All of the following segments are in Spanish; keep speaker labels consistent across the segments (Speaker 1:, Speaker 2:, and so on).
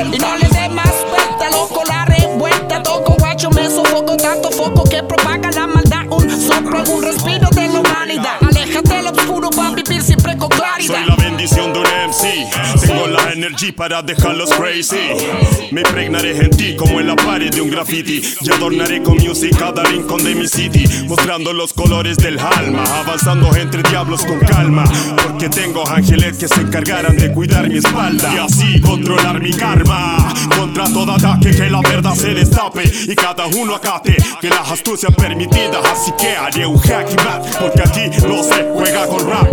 Speaker 1: vuelta. Y no le dé más vuelta, loco, la revuelta. Toco guacho, me sofoco, tanto foco que propaga la maldad. Un soplo, un respiro de la humanidad. Aléjate del oscuro para vivir siempre con claridad.
Speaker 2: Soy la bendición de un MC. Tengo la energía para dejarlos crazy. Me impregnaré en ti como en la pared de un graffiti. Y adornaré con music cada rincón de mi city, mostrando los colores del alma, avanzando entre diablos con calma, porque tengo ángeles que se encargarán de cuidar mi espalda y así controlar mi karma. Contra todo ataque que la verdad se destape y cada uno acate que la astucia permitida. Así que haré un hacky back, porque aquí no se juega con rap.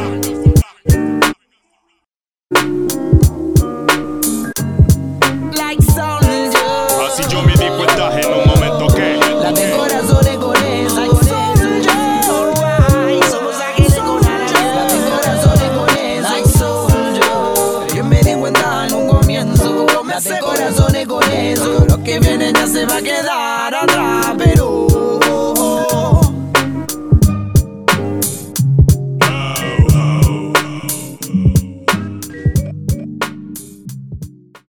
Speaker 2: Así yo me di cuenta en un momento que
Speaker 1: la de corazones con esa. Somos ágiles con alas. La de corazones con esa. Yo me di cuenta en un comienzo. La de corazones con eso. Lo que viene ya se va a quedar atrás, pero